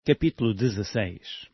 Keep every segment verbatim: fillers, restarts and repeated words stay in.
Capítulo dezesseis.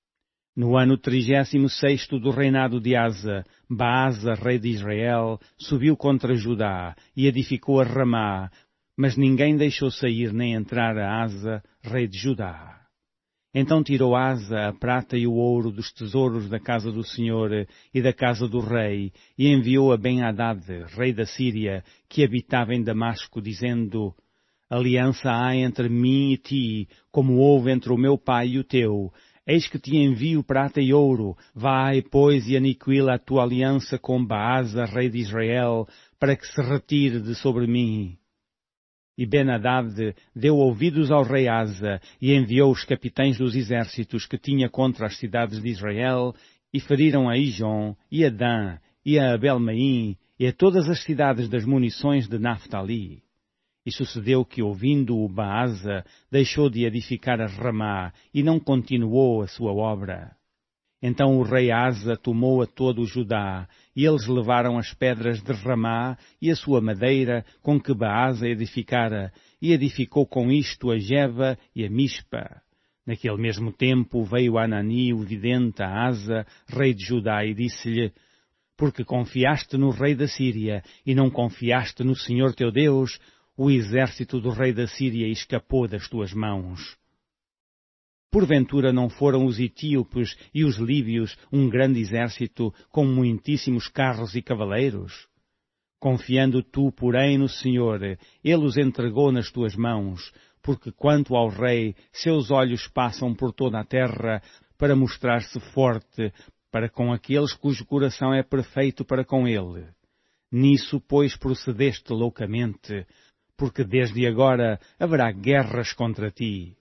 No ano trigésimo sexto do reinado de Asa, Baasa, rei de Israel, subiu contra Judá e edificou a Ramá, mas ninguém deixou sair nem entrar a Asa, rei de Judá. Então tirou Asa a prata e o ouro dos tesouros da casa do Senhor e da casa do rei, e enviou a Ben-Hadad, rei da Síria, que habitava em Damasco, dizendo: Aliança há entre mim e ti, como houve entre o meu pai e o teu. Eis que te envio prata e ouro. Vai, pois, e aniquila a tua aliança com Baasa, rei de Israel, para que se retire de sobre mim. E Ben-Hadad deu ouvidos ao rei Asa, e enviou os capitães dos exércitos que tinha contra as cidades de Israel, e feriram a Ijon, e a Dan, e a Abel-Maim, e a todas as cidades das munições de Naftali. E sucedeu que, ouvindo o Baasa, deixou de edificar a Ramá, e não continuou a sua obra. Então o rei Asa tomou a todo o Judá, e eles levaram as pedras de Ramá e a sua madeira com que Baasa edificara, e edificou com isto a Geba e a Mispa. Naquele mesmo tempo veio Anani, o vidente, a Asa, rei de Judá, e disse-lhe: Porque confiaste no rei da Síria, e não confiaste no Senhor teu Deus, o exército do rei da Síria escapou das tuas mãos. Porventura não foram os etíopes e os líbios um grande exército com muitíssimos carros e cavaleiros? Confiando tu, porém, no Senhor, ele os entregou nas tuas mãos, porque quanto ao rei, seus olhos passam por toda a terra para mostrar-se forte, para com aqueles cujo coração é perfeito para com ele. Nisso, pois, procedeste loucamente, porque desde agora haverá guerras contra ti.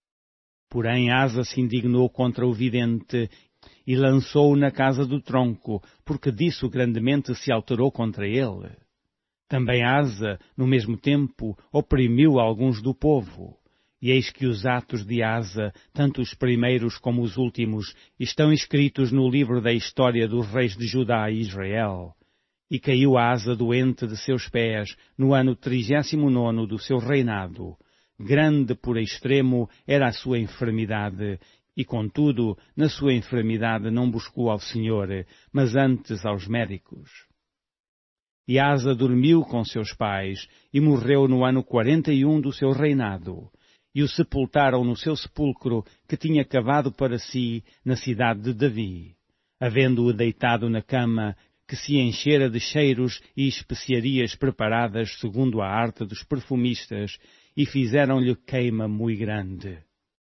Porém Asa se indignou contra o vidente e lançou-o na casa do tronco, porque disso grandemente se alterou contra ele. Também Asa, no mesmo tempo, oprimiu alguns do povo. E eis que os atos de Asa, tanto os primeiros como os últimos, estão escritos no livro da história dos reis de Judá e Israel. E caiu Asa doente de seus pés, no ano trigésimo nono do seu reinado. Grande por extremo era a sua enfermidade, e contudo, na sua enfermidade não buscou ao Senhor, mas antes aos médicos. E Asa dormiu com seus pais, e morreu no ano quarenta e um do seu reinado. E o sepultaram no seu sepulcro, que tinha cavado para si, na cidade de Davi, havendo-o deitado na cama, que se enchera de cheiros e especiarias preparadas segundo a arte dos perfumistas, e fizeram-lhe queima muito grande.